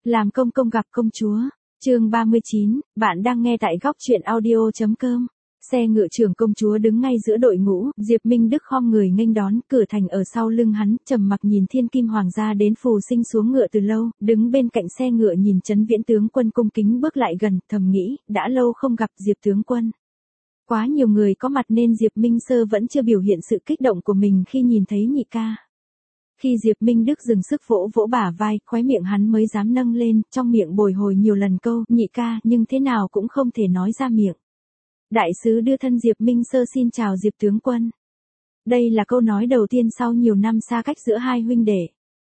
Làm công công gặp công chúa. Chương 39, bạn đang nghe tại góc truyện audio.com. Xe ngựa trưởng công chúa đứng ngay giữa đội ngũ, Diệp Minh Đức khom người nghênh đón, cửa thành ở sau lưng hắn, trầm mặc nhìn thiên kim hoàng gia đến Phù Sinh xuống ngựa từ lâu, đứng bên cạnh xe ngựa nhìn Trấn Viễn tướng quân cung kính bước lại gần, thầm nghĩ, đã lâu không gặp Diệp tướng quân. Quá nhiều người có mặt nên Diệp Minh Sơ vẫn chưa biểu hiện sự kích động của mình khi nhìn thấy nhị ca. Khi Diệp Minh Đức dừng sức vỗ vỗ bả vai, khóe miệng hắn mới dám nâng lên, trong miệng bồi hồi nhiều lần câu, nhị ca, nhưng thế nào cũng không thể nói ra miệng. Đại sứ đưa thân Diệp Minh Sơ xin chào Diệp tướng quân. Đây là câu nói đầu tiên sau nhiều năm xa cách giữa hai huynh đệ.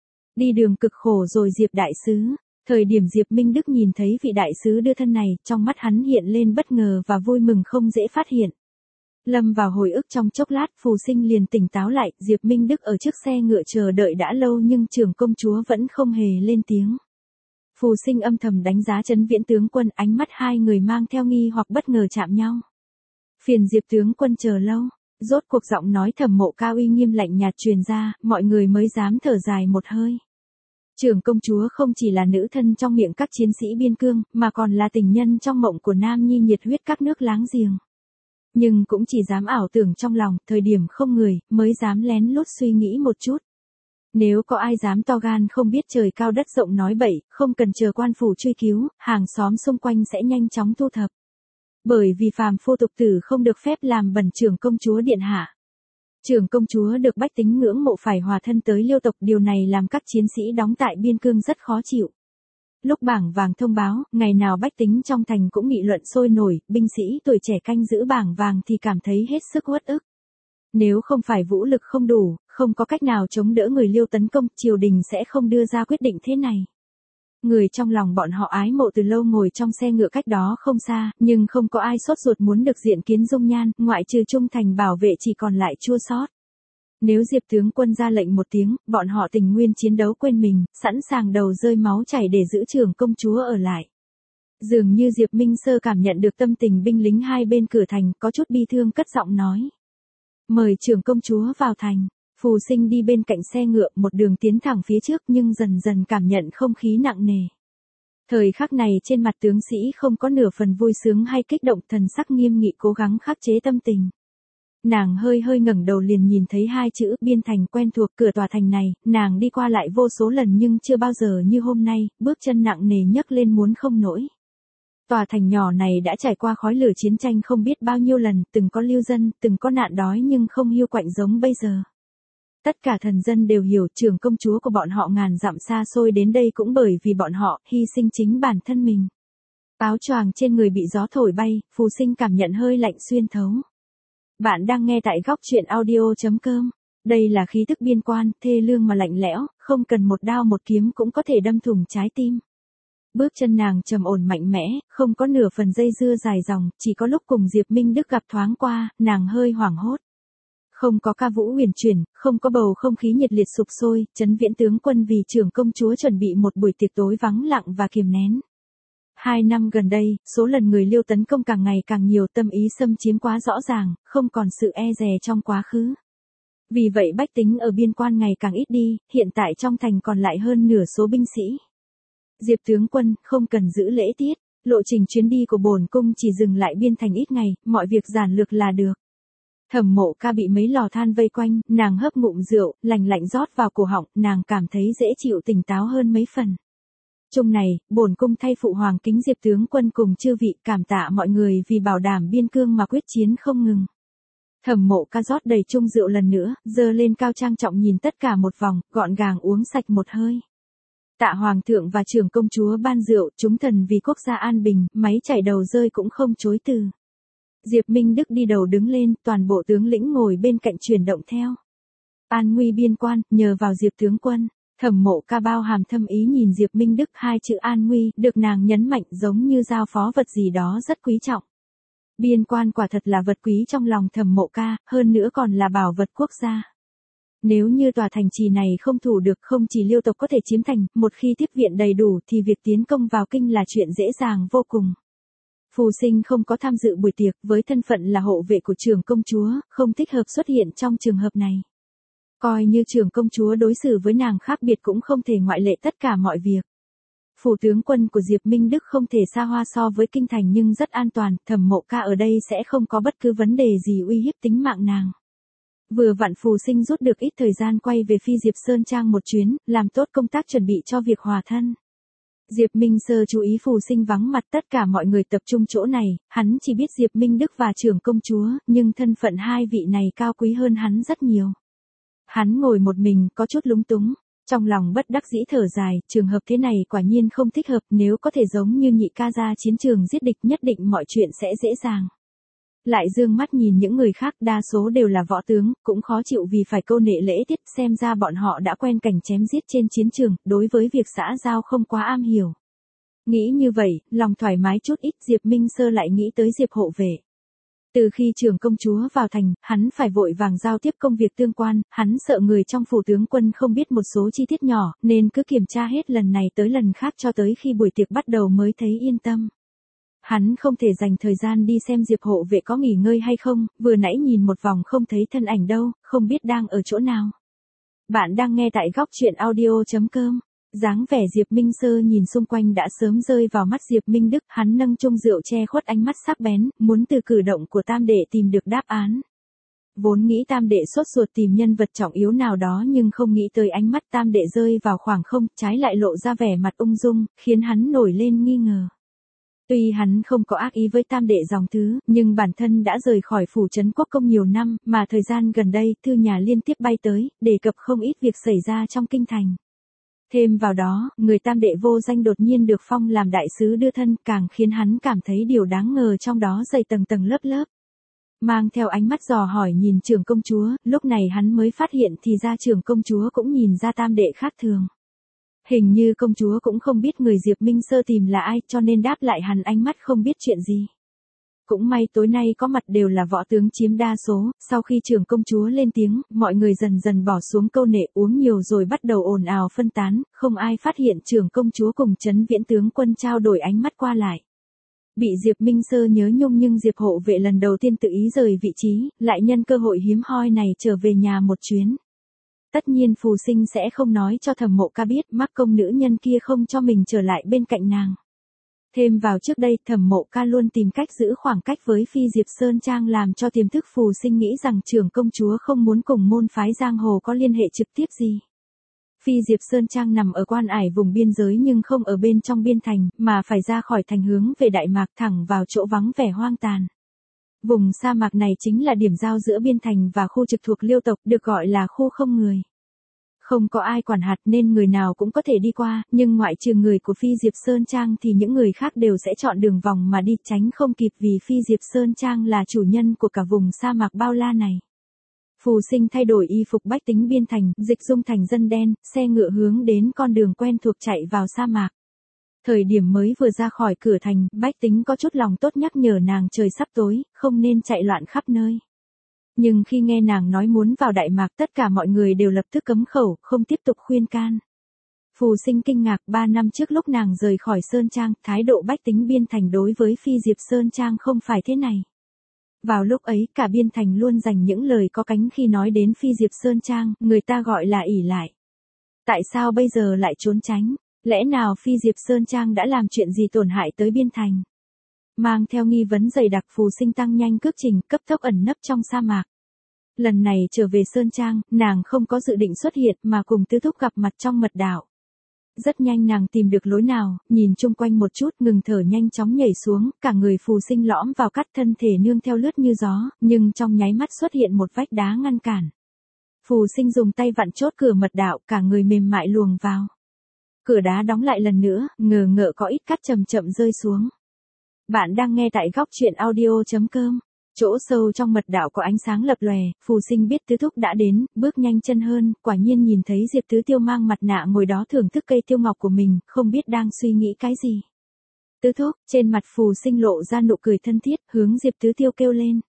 Đi đường cực khổ rồi Diệp đại sứ. Thời điểm Diệp Minh Đức nhìn thấy vị đại sứ đưa thân này, trong mắt hắn hiện lên bất ngờ và vui mừng không dễ phát hiện. Lâm vào hồi ức trong chốc lát, Phù Sinh liền tỉnh táo lại, Diệp Minh Đức ở trước xe ngựa chờ đợi đã lâu nhưng trưởng công chúa vẫn không hề lên tiếng. Phù Sinh âm thầm đánh giá Trấn Viễn tướng quân, ánh mắt hai người mang theo nghi hoặc bất ngờ chạm nhau. Phiền Diệp tướng quân chờ lâu, rốt cuộc giọng nói Thẩm Mộ Ca uy nghiêm lạnh nhạt truyền ra, mọi người mới dám thở dài một hơi. Trưởng công chúa không chỉ là nữ thân trong miệng các chiến sĩ biên cương, mà còn là tình nhân trong mộng của nam nhi nhiệt huyết các nước láng giềng. Nhưng cũng chỉ dám ảo tưởng trong lòng, thời điểm không người, mới dám lén lút suy nghĩ một chút. Nếu có ai dám to gan không biết trời cao đất rộng nói bậy, không cần chờ quan phủ truy cứu, hàng xóm xung quanh sẽ nhanh chóng thu thập. Bởi vì phàm phu tục tử không được phép làm bẩn trưởng công chúa điện hạ. Trưởng công chúa được bách tính ngưỡng mộ phải hòa thân tới Liêu tộc, điều này làm các chiến sĩ đóng tại biên cương rất khó chịu. Lúc bảng vàng thông báo, ngày nào bách tính trong thành cũng nghị luận sôi nổi, binh sĩ tuổi trẻ canh giữ bảng vàng thì cảm thấy hết sức uất ức. Nếu không phải vũ lực không đủ, không có cách nào chống đỡ người Liêu tấn công, triều đình sẽ không đưa ra quyết định thế này. Người trong lòng bọn họ ái mộ từ lâu ngồi trong xe ngựa cách đó không xa, nhưng không có ai sốt ruột muốn được diện kiến dung nhan, ngoại trừ trung thành bảo vệ chỉ còn lại chua xót. Nếu Diệp tướng quân ra lệnh một tiếng, bọn họ tình nguyên chiến đấu quên mình, sẵn sàng đầu rơi máu chảy để giữ trưởng công chúa ở lại. Dường như Diệp Minh Sơ cảm nhận được tâm tình binh lính hai bên cửa thành, có chút bi thương cất giọng nói. Mời trưởng công chúa vào thành. Phù Sinh đi bên cạnh xe ngựa, một đường tiến thẳng phía trước nhưng dần dần cảm nhận không khí nặng nề. Thời khắc này trên mặt tướng sĩ không có nửa phần vui sướng hay kích động, thần sắc nghiêm nghị cố gắng khắc chế tâm tình. Nàng hơi hơi ngẩng đầu liền nhìn thấy hai chữ biên thành quen thuộc. Cửa tòa thành này, nàng đi qua lại vô số lần nhưng chưa bao giờ như hôm nay, bước chân nặng nề nhấc lên muốn không nổi. Tòa thành nhỏ này đã trải qua khói lửa chiến tranh không biết bao nhiêu lần, từng có lưu dân, từng có nạn đói nhưng không hiu quạnh giống bây giờ. Tất cả thần dân đều hiểu trưởng công chúa của bọn họ ngàn dặm xa xôi đến đây cũng bởi vì bọn họ hy sinh chính bản thân mình. Áo choàng trên người bị gió thổi bay, Phù Sinh cảm nhận hơi lạnh xuyên thấu. Bạn đang nghe tại góc truyện audio.com. Đây là khí tức biên quan, thê lương mà lạnh lẽo, không cần một đao một kiếm cũng có thể đâm thủng trái tim. Bước chân nàng trầm ổn mạnh mẽ, không có nửa phần dây dưa dài dòng, chỉ có lúc cùng Diệp Minh Đức gặp thoáng qua, nàng hơi hoảng hốt. Không có ca vũ huyền chuyển, không có bầu không khí nhiệt liệt sục sôi, Trấn Viễn tướng quân vì trưởng công chúa chuẩn bị một buổi tiệc tối vắng lặng và kiềm nén. 2 năm gần đây, số lần người Liêu tấn công càng ngày càng nhiều, tâm ý xâm chiếm quá rõ ràng, không còn sự e dè trong quá khứ. Vì vậy bách tính ở biên quan ngày càng ít đi, hiện tại trong thành còn lại hơn nửa số binh sĩ. Diệp tướng quân, không cần giữ lễ tiết, lộ trình chuyến đi của bổn cung chỉ dừng lại biên thành ít ngày, mọi việc giản lược là được. Thẩm Mộ Ca bị mấy lò than vây quanh, nàng hấp ngụm rượu, lạnh lạnh rót vào cổ họng, nàng cảm thấy dễ chịu tỉnh táo hơn mấy phần. Chung này, bổn cung thay phụ hoàng kính Diệp tướng quân cùng chư vị, cảm tạ mọi người vì bảo đảm biên cương mà quyết chiến không ngừng. Thẩm Mộ Ca rót đầy chung rượu lần nữa, giơ lên cao trang trọng nhìn tất cả một vòng, gọn gàng uống sạch một hơi. Tạ hoàng thượng và trưởng công chúa ban rượu, chúng thần vì quốc gia an bình, máy chảy đầu rơi cũng không chối từ. Diệp Minh Đức đi đầu đứng lên, toàn bộ tướng lĩnh ngồi bên cạnh chuyển động theo. An nguy biên quan, nhờ vào Diệp tướng quân. Thẩm Mộ Ca bao hàm thâm ý nhìn Diệp Minh Đức, hai chữ an nguy, được nàng nhấn mạnh giống như giao phó vật gì đó rất quý trọng. Biên quan quả thật là vật quý trong lòng Thẩm Mộ Ca, hơn nữa còn là bảo vật quốc gia. Nếu như tòa thành trì này không thủ được, không chỉ Liêu tộc có thể chiếm thành, một khi tiếp viện đầy đủ thì việc tiến công vào kinh là chuyện dễ dàng vô cùng. Phù Sinh không có tham dự buổi tiệc, với thân phận là hộ vệ của trưởng công chúa, không thích hợp xuất hiện trong trường hợp này. Coi như trưởng công chúa đối xử với nàng khác biệt cũng không thể ngoại lệ tất cả mọi việc. phủ tướng quân của Diệp Minh Đức không thể xa hoa so với kinh thành nhưng rất an toàn, Thẩm Mộ Ca ở đây sẽ không có bất cứ vấn đề gì uy hiếp tính mạng nàng. Vừa vặn Phù Sinh rút được ít thời gian quay về Phi Diệp Sơn Trang một chuyến, làm tốt công tác chuẩn bị cho việc hòa thân. Diệp Minh Sơ chú ý Phù Sinh vắng mặt, tất cả mọi người tập trung chỗ này, hắn chỉ biết Diệp Minh Đức và trưởng công chúa, nhưng thân phận hai vị này cao quý hơn hắn rất nhiều. Hắn ngồi một mình, có chút lúng túng, trong lòng bất đắc dĩ thở dài, trường hợp thế này quả nhiên không thích hợp, nếu có thể giống như Nhị ca ra chiến trường giết địch nhất định mọi chuyện sẽ dễ dàng. Lại dương mắt nhìn những người khác, đa số đều là võ tướng, cũng khó chịu vì phải câu nệ lễ tiết, xem ra bọn họ đã quen cảnh chém giết trên chiến trường, đối với việc xã giao không quá am hiểu. Nghĩ như vậy, lòng thoải mái chút ít, Diệp Minh Sơ lại nghĩ tới Diệp hộ vệ. Từ khi trưởng công chúa vào thành, hắn phải vội vàng giao tiếp công việc tương quan, hắn sợ người trong phủ tướng quân không biết một số chi tiết nhỏ, nên cứ kiểm tra hết lần này tới lần khác cho tới khi buổi tiệc bắt đầu mới thấy yên tâm. Hắn không thể dành thời gian đi xem Diệp hộ vệ có nghỉ ngơi hay không, vừa nãy nhìn một vòng không thấy thân ảnh đâu, không biết đang ở chỗ nào. Bạn đang nghe tại góc truyện audio.com. Dáng vẻ Diệp Minh Sơ nhìn xung quanh đã sớm rơi vào mắt Diệp Minh Đức, hắn nâng chung rượu che khuất ánh mắt sắc bén, muốn từ cử động của tam đệ tìm được đáp án. Vốn nghĩ tam đệ sốt ruột tìm nhân vật trọng yếu nào đó nhưng không nghĩ tới ánh mắt tam đệ rơi vào khoảng không, trái lại lộ ra vẻ mặt ung dung, khiến hắn nổi lên nghi ngờ. Tuy hắn không có ác ý với tam đệ dòng thứ, nhưng bản thân đã rời khỏi phủ trấn quốc công nhiều năm, mà thời gian gần đây, thư nhà liên tiếp bay tới, đề cập không ít việc xảy ra trong kinh thành. Thêm vào đó, người tam đệ vô danh đột nhiên được phong làm đại sứ đưa thân, càng khiến hắn cảm thấy điều đáng ngờ trong đó dày tầng tầng lớp lớp. Mang theo ánh mắt dò hỏi nhìn trưởng công chúa, lúc này hắn mới phát hiện thì ra trưởng công chúa cũng nhìn ra tam đệ khác thường. Hình như công chúa cũng không biết người Diệp Minh Sơ tìm là ai, cho nên đáp lại hắn ánh mắt không biết chuyện gì. Cũng may tối nay có mặt đều là võ tướng chiếm đa số, sau khi trưởng công chúa lên tiếng, mọi người dần dần bỏ xuống câu nệ, uống nhiều rồi bắt đầu ồn ào phân tán, không ai phát hiện trưởng công chúa cùng Trấn Viễn tướng quân trao đổi ánh mắt qua lại. Bị Diệp Minh Sơ nhớ nhung nhưng Diệp hộ vệ lần đầu tiên tự ý rời vị trí, lại nhân cơ hội hiếm hoi này trở về nhà một chuyến. Tất nhiên Phù Sinh sẽ không nói cho Thẩm Mộ Ca biết, mắc công nữ nhân kia không cho mình trở lại bên cạnh nàng. Thêm vào trước đây, Thẩm Mộ Ca luôn tìm cách giữ khoảng cách với Phi Diệp Sơn Trang làm cho tiềm thức Phù Sinh nghĩ rằng trưởng công chúa không muốn cùng môn phái giang hồ có liên hệ trực tiếp gì. Phi Diệp Sơn Trang nằm ở quan ải vùng biên giới nhưng không ở bên trong biên thành, mà phải ra khỏi thành hướng về Đại Mạc thẳng vào chỗ vắng vẻ hoang tàn. Vùng sa mạc này chính là điểm giao giữa biên thành và khu trực thuộc Liêu tộc, được gọi là khu không người. Không có ai quản hạt nên người nào cũng có thể đi qua, nhưng ngoại trừ người của Phi Diệp Sơn Trang thì những người khác đều sẽ chọn đường vòng mà đi, tránh không kịp vì Phi Diệp Sơn Trang là chủ nhân của cả vùng sa mạc bao la này. Phù Sinh thay đổi y phục bách tính biên thành, dịch dung thành dân đen, xe ngựa hướng đến con đường quen thuộc chạy vào sa mạc. Thời điểm mới vừa ra khỏi cửa thành, bách tính có chút lòng tốt nhắc nhở nàng trời sắp tối, không nên chạy loạn khắp nơi. Nhưng khi nghe nàng nói muốn vào Đại Mạc, tất cả mọi người đều lập tức cấm khẩu, không tiếp tục khuyên can. Phù Sinh kinh ngạc, 3 năm trước lúc nàng rời khỏi Sơn Trang, thái độ bách tính biên thành đối với Phi Diệp Sơn Trang không phải thế này. Vào lúc ấy, cả biên thành luôn dành những lời có cánh khi nói đến Phi Diệp Sơn Trang, người ta gọi là ỷ lại. Tại sao bây giờ lại trốn tránh? Lẽ nào Phi Diệp Sơn Trang đã làm chuyện gì tổn hại tới biên thành? Mang theo nghi vấn dày đặc, Phù Sinh tăng nhanh cước trình, cấp tốc ẩn nấp trong sa mạc. Lần này trở về Sơn Trang, nàng không có dự định xuất hiện mà cùng Tứ Thúc gặp mặt trong mật đạo. Rất nhanh nàng tìm được lối nào, nhìn chung quanh một chút, ngừng thở nhanh chóng nhảy xuống, cả người Phù Sinh lõm vào cắt, thân thể nương theo lướt như gió, nhưng trong nháy mắt xuất hiện một vách đá ngăn cản. Phù Sinh dùng tay vặn chốt cửa mật đạo, cả người mềm mại luồng vào. Cửa đá đóng lại lần nữa, ngờ ngợ có ít cát chậm chậm rơi xuống. Bạn đang nghe tại góc truyện audio.com. Chỗ sâu trong mật đạo có ánh sáng lập lòe, Phù Sinh biết Tứ Thúc đã đến, bước nhanh chân hơn, quả nhiên nhìn thấy Diệp Tứ Tiêu mang mặt nạ ngồi đó thưởng thức cây tiêu ngọc của mình, không biết đang suy nghĩ cái gì. Tứ Thúc, trên mặt Phù Sinh lộ ra nụ cười thân thiết, hướng Diệp Tứ Tiêu kêu lên.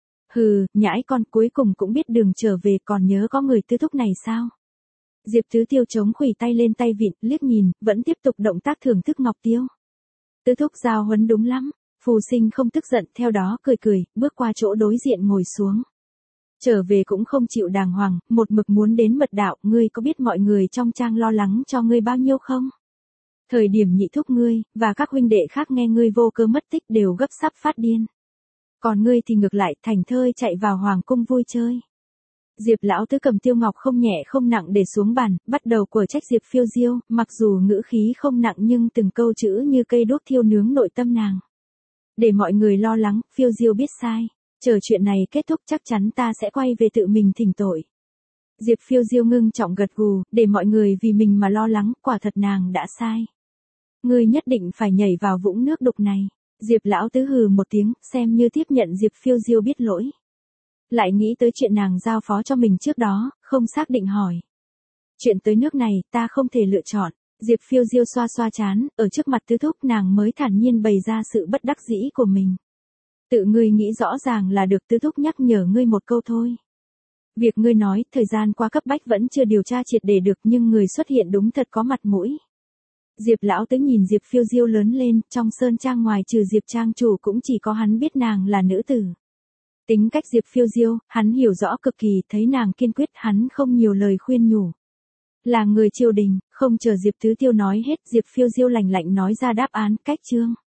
Hừ, nhãi con, cuối cùng cũng biết đường trở về, còn nhớ có người Tứ Thúc này sao? Diệp Tứ Tiêu chống khuỷu tay lên tay vịn, liếc nhìn, vẫn tiếp tục động tác thưởng thức ngọc tiêu. Tứ Thúc giao huấn đúng lắm. Phù Sinh không tức giận, theo đó cười cười, bước qua chỗ đối diện ngồi xuống. Trở về cũng không chịu đàng hoàng, một mực muốn đến mật đạo, ngươi có biết mọi người trong trang lo lắng cho ngươi bao nhiêu không? Thời điểm nhị thúc ngươi, và các huynh đệ khác nghe ngươi vô cơ mất tích đều gấp sắp phát điên. Còn ngươi thì ngược lại thành thơi chạy vào hoàng cung vui chơi. Diệp lão tứ cầm tiêu ngọc không nhẹ không nặng để xuống bàn, bắt đầu của trách Diệp Phiêu Diêu, mặc dù ngữ khí không nặng nhưng từng câu chữ như cây đuốc thiêu nướng nội tâm nàng. Để mọi người lo lắng, Phiêu Diêu biết sai. Chờ chuyện này kết thúc chắc chắn ta sẽ quay về tự mình thỉnh tội. Diệp Phiêu Diêu ngưng trọng gật gù, để mọi người vì mình mà lo lắng, quả thật nàng đã sai. Ngươi nhất định phải nhảy vào vũng nước đục này. Diệp lão tứ hừ một tiếng, xem như tiếp nhận Diệp Phiêu Diêu biết lỗi. Lại nghĩ tới chuyện nàng giao phó cho mình trước đó, không xác định hỏi. Chuyện tới nước này, ta không thể lựa chọn. Diệp Phiêu Diêu xoa xoa trán, ở trước mặt tứ thúc nàng mới thản nhiên bày ra sự bất đắc dĩ của mình. Tự ngươi nghĩ rõ ràng là được, tứ thúc nhắc nhở ngươi một câu thôi. Việc ngươi nói, thời gian qua cấp bách vẫn chưa điều tra triệt để được nhưng người xuất hiện đúng thật có mặt mũi. Diệp lão tứ nhìn Diệp Phiêu Diêu lớn lên, trong sơn trang ngoài trừ Diệp trang chủ cũng chỉ có hắn biết nàng là nữ tử. Tính cách Diệp Phiêu Diêu, hắn hiểu rõ cực kỳ, thấy nàng kiên quyết hắn không nhiều lời khuyên nhủ. Là người triều đình, không chờ Diệp Tứ Tiêu nói hết, Diệp Phiêu Diêu lạnh lạnh nói ra đáp án, cách chương.